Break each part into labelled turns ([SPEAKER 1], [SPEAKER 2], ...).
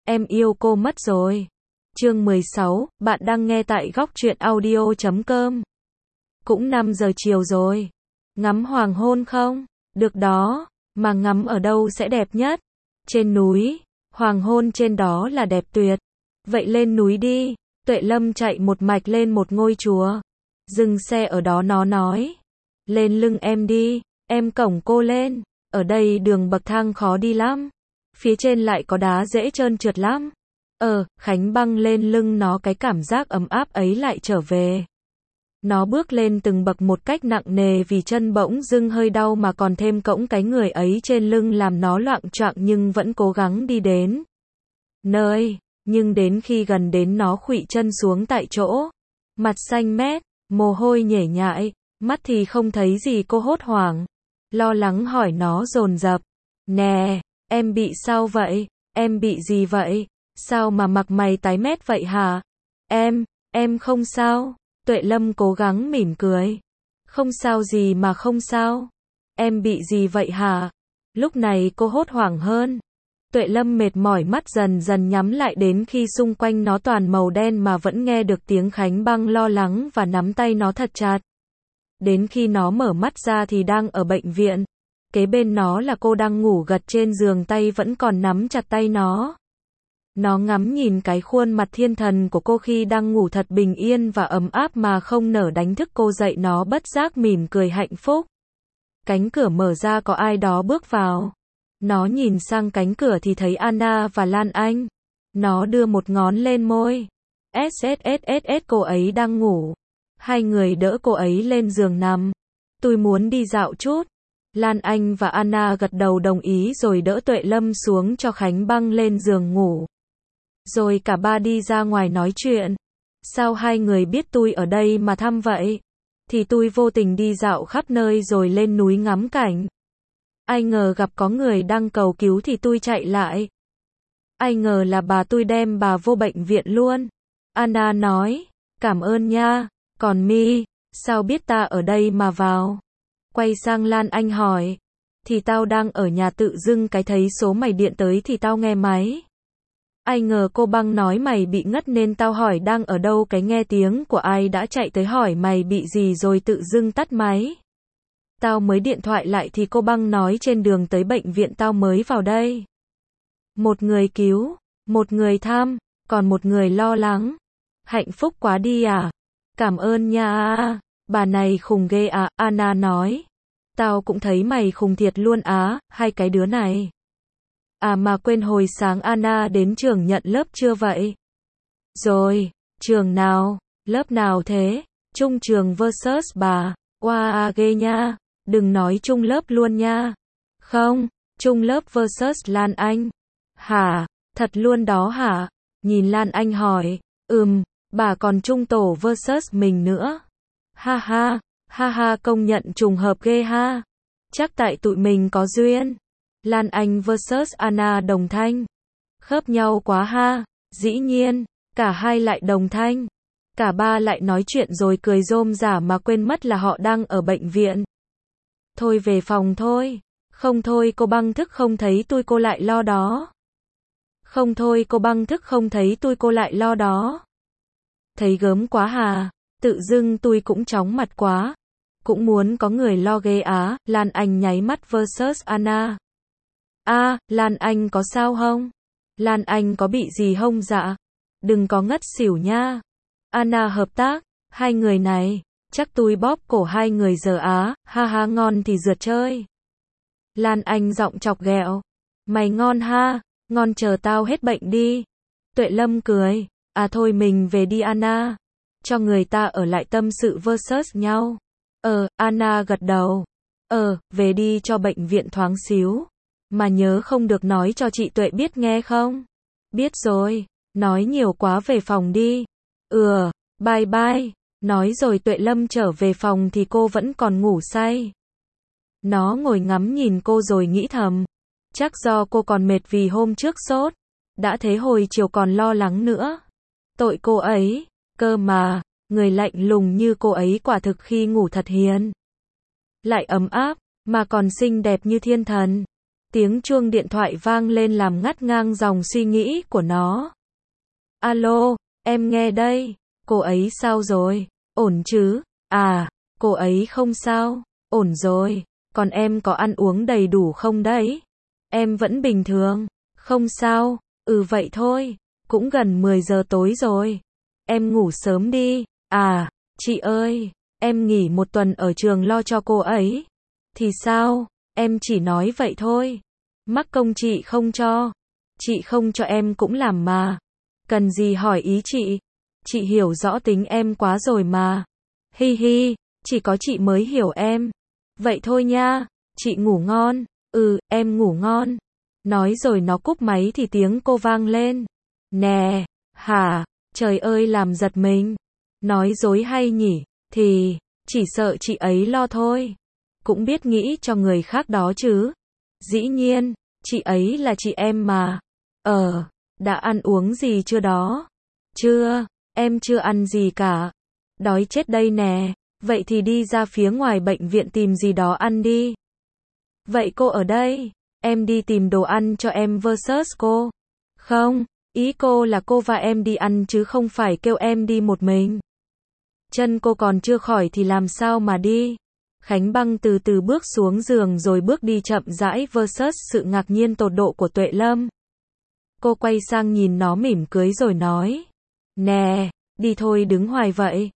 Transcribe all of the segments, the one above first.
[SPEAKER 1] em yêu cô mất rồi. Chương 16, bạn đang nghe tại góc truyện audio.com. Cũng 5 giờ chiều rồi. Ngắm hoàng hôn không? Được đó, mà ngắm ở đâu sẽ đẹp nhất? Trên núi, hoàng hôn trên đó là đẹp tuyệt. Vậy lên núi đi. Tuệ Lâm chạy một mạch lên một ngôi chùa. Dừng xe ở đó nó nói. Lên lưng em đi, em cổng cô lên. Ở đây đường bậc thang khó đi lắm. Phía trên lại có đá dễ trơn trượt lắm. Khánh băng lên lưng nó, cái cảm giác ấm áp ấy lại trở về. Nó bước lên từng bậc một cách nặng nề vì chân bỗng dưng hơi đau mà còn thêm cõng cái người ấy trên lưng làm nó loạng choạng nhưng vẫn cố gắng đi đến nơi. Nhưng đến khi gần đến nó khuỵu chân xuống tại chỗ. Mặt xanh mét, mồ hôi nhễ nhại, mắt thì không thấy gì. Cô hốt hoảng, lo lắng hỏi nó dồn dập. Nè, em bị sao vậy? Em bị gì vậy? Sao mà mặt mày tái mét vậy hả? Em không sao. Tuệ Lâm cố gắng mỉm cười. Không sao gì mà không sao. Em bị gì vậy hả? Lúc này cô hốt hoảng hơn. Tuệ Lâm mệt mỏi, mắt dần dần nhắm lại đến khi xung quanh nó toàn màu đen mà vẫn nghe được tiếng Khánh băng lo lắng và nắm tay nó thật chặt. Đến khi nó mở mắt ra thì đang ở bệnh viện. Kế bên nó là cô đang ngủ gật trên giường, tay vẫn còn nắm chặt tay nó. Nó ngắm nhìn cái khuôn mặt thiên thần của cô khi đang ngủ thật bình yên và ấm áp mà không nỡ đánh thức cô dậy. Nó bất giác mỉm cười hạnh phúc. Cánh cửa mở ra, có ai đó bước vào. Nó nhìn sang cánh cửa thì thấy Anna và Lan Anh. Nó đưa một ngón lên môi. SSSSS, cô ấy đang ngủ. Hai người đỡ cô ấy lên giường nằm. Tôi muốn đi dạo chút. Lan Anh và Anna gật đầu đồng ý rồi đỡ Tuệ Lâm xuống cho Khánh băng lên giường ngủ. Rồi cả ba đi ra ngoài nói chuyện. Sao hai người biết tôi ở đây mà thăm vậy? Thì tôi vô tình đi dạo khắp nơi rồi lên núi ngắm cảnh. Ai ngờ gặp có người đang cầu cứu thì tôi chạy lại. Ai ngờ là bà, tôi đem bà vô bệnh viện luôn. Anna nói, cảm ơn nha. Còn Mi, sao biết ta ở đây mà vào? Quay sang Lan Anh hỏi, thì tao đang ở nhà, tự dưng cái thấy số mày điện tới thì tao nghe máy. Ai ngờ cô băng nói mày bị ngất nên tao hỏi đang ở đâu, cái nghe tiếng của ai đã chạy tới hỏi mày bị gì rồi tự dưng tắt máy. Tao mới điện thoại lại thì cô băng nói trên đường tới bệnh viện tao mới vào đây. Một người cứu, một người thăm, còn một người lo lắng. Hạnh phúc quá đi à? Cảm ơn nha. Bà này khùng ghê à, Anna nói. Tao cũng thấy mày khùng thiệt luôn á, hai cái đứa này. À mà quên, hồi sáng Anna đến trường nhận lớp chưa vậy? Rồi, trường nào, lớp nào thế? Chung trường versus bà. Wow, ghê nha. Đừng nói chung lớp luôn nha. Không, chung lớp versus Lan Anh. Hả? Thật luôn đó hả? Nhìn Lan Anh hỏi. Bà còn chung tổ versus mình nữa. Ha ha, công nhận trùng hợp ghê ha. Chắc tại tụi mình có duyên. Lan Anh versus Anna đồng thanh. Khớp nhau quá ha. Dĩ nhiên, cả hai lại đồng thanh. Cả ba lại nói chuyện rồi cười rôm rả mà quên mất là họ đang ở bệnh viện. Thôi về phòng thôi. Không thôi cô băng thức không thấy tôi cô lại lo đó. Không thôi cô băng thức không thấy tôi cô lại lo đó. Thấy gớm quá hà. Tự dưng tôi cũng chóng mặt quá. Cũng muốn có người lo ghê á. Lan Anh nháy mắt versus Anna. Lan Anh có sao không? Lan Anh có bị gì không dạ? Đừng có ngất xỉu nha. Anna hợp tác. Hai người này, chắc tôi bóp cổ hai người giờ á. Ha ngon thì rượt chơi. Lan Anh giọng chọc ghẹo. Mày ngon ha, ngon, chờ tao hết bệnh đi. Tuệ Lâm cười. Thôi mình về đi Anna. Cho người ta ở lại tâm sự versus nhau. Anna gật đầu. Về đi cho bệnh viện thoáng xíu. Mà nhớ không được nói cho chị Tuệ biết nghe không? Biết rồi, nói nhiều quá, về phòng đi. Bye bye. Nói rồi Tuệ Lâm trở về phòng thì cô vẫn còn ngủ say. Nó ngồi ngắm nhìn cô rồi nghĩ thầm. Chắc do cô còn mệt vì hôm trước sốt. Đã thế hồi chiều còn lo lắng nữa. Tội cô ấy, cơ mà, người lạnh lùng như cô ấy quả thực khi ngủ thật hiền. Lại ấm áp, mà còn xinh đẹp như thiên thần. Tiếng chuông điện thoại vang lên làm ngắt ngang dòng suy nghĩ của nó. Alo, em nghe đây. Cô ấy sao rồi? Ổn chứ? À, cô ấy không sao. Ổn rồi. Còn em có ăn uống đầy đủ không đấy? Em vẫn bình thường. Không sao. Ừ vậy thôi. Cũng gần 10 giờ tối rồi. Em ngủ sớm đi. À, chị ơi, em nghỉ một tuần ở trường lo cho cô ấy. Thì sao? Em chỉ nói vậy thôi. Mắc công chị không cho. Chị không cho em cũng làm mà. Cần gì hỏi ý chị. Chị hiểu rõ tính em quá rồi mà. Hi hi, chỉ có chị mới hiểu em. Vậy thôi nha, chị ngủ ngon. Ừ, em ngủ ngon. Nói rồi nó cúp máy thì tiếng cô vang lên. Nè, hả, trời ơi làm giật mình. Nói dối hay nhỉ, thì, chỉ sợ chị ấy lo thôi. Cũng biết nghĩ cho người khác đó chứ. Dĩ nhiên, chị ấy là chị em mà. Đã ăn uống gì chưa đó? Chưa, em chưa ăn gì cả. Đói chết đây nè. Vậy thì đi ra phía ngoài bệnh viện tìm gì đó ăn đi. Vậy cô ở đây, em đi tìm đồ ăn cho em versus cô. Không, ý cô là cô và em đi ăn chứ không phải kêu em đi một mình. Chân cô còn chưa khỏi thì làm sao mà đi. Khánh Băng từ từ bước xuống giường rồi bước đi chậm rãi versus sự ngạc nhiên tột độ của Tuệ Lâm. Cô quay sang nhìn nó mỉm cười rồi nói. Nè, đi thôi đừng hoài vậy.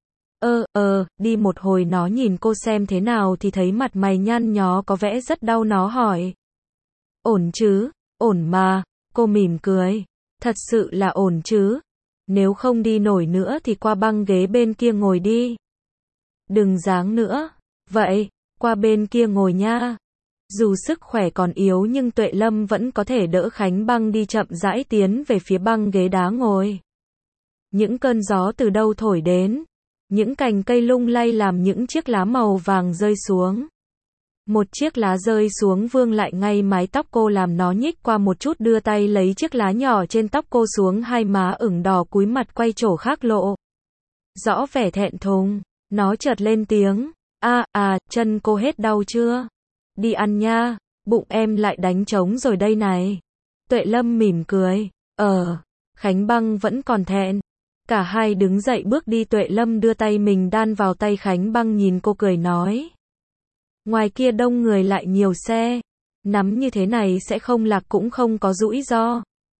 [SPEAKER 1] Đi một hồi. Nó nhìn cô xem thế nào thì thấy mặt mày nhăn nhó có vẻ rất đau. Nó hỏi. Ổn chứ? Ổn mà. Cô mỉm cười. Thật sự là ổn chứ? Nếu không đi nổi nữa thì qua băng ghế bên kia ngồi đi. Đừng dáng nữa. Vậy, qua bên kia ngồi nha. Dù sức khỏe còn yếu nhưng Tuệ Lâm vẫn có thể đỡ Khánh Băng đi chậm rãi tiến về phía băng ghế đá ngồi. Những cơn gió từ đâu thổi đến. Những cành cây lung lay làm những chiếc lá màu vàng rơi xuống. Một chiếc lá rơi xuống vương lại ngay mái tóc cô làm nó nhích qua một chút đưa tay lấy chiếc lá nhỏ trên tóc cô xuống. Hai má ửng đỏ cúi mặt quay chỗ khác lộ. Rõ vẻ thẹn thùng, nó chợt lên tiếng. Chân cô hết đau chưa? Đi ăn nha, bụng em lại đánh trống rồi đây này. Tuệ Lâm mỉm cười. Khánh Băng vẫn còn thẹn. Cả hai đứng dậy bước đi. Tuệ Lâm đưa tay mình đan vào tay Khánh Băng nhìn cô cười nói. Ngoài kia đông người lại nhiều xe. Nắm như thế này sẽ không lạc cũng không có rủi ro.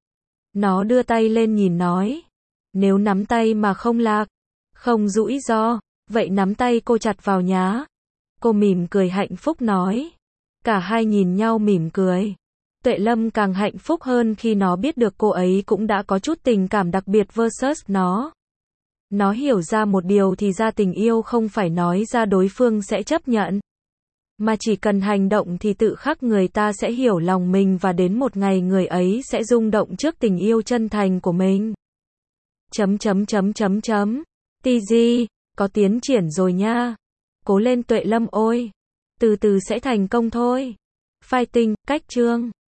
[SPEAKER 1] Nó đưa tay lên nhìn nói. Nếu nắm tay mà không lạc, không rủi ro, vậy nắm tay cô chặt vào nhá. Cô mỉm cười hạnh phúc nói. Cả hai nhìn nhau mỉm cười. Tuệ Lâm càng hạnh phúc hơn khi nó biết được cô ấy cũng đã có chút tình cảm đặc biệt versus nó. Nó hiểu ra một điều thì ra tình yêu không phải nói ra đối phương sẽ chấp nhận. Mà chỉ cần hành động thì tự khắc người ta sẽ hiểu lòng mình và đến một ngày người ấy sẽ rung động trước tình yêu chân thành của mình. TG, có tiến triển rồi nha. Cố lên Tuệ Lâm ơi. Từ từ sẽ thành công thôi. Fighting, cách chương.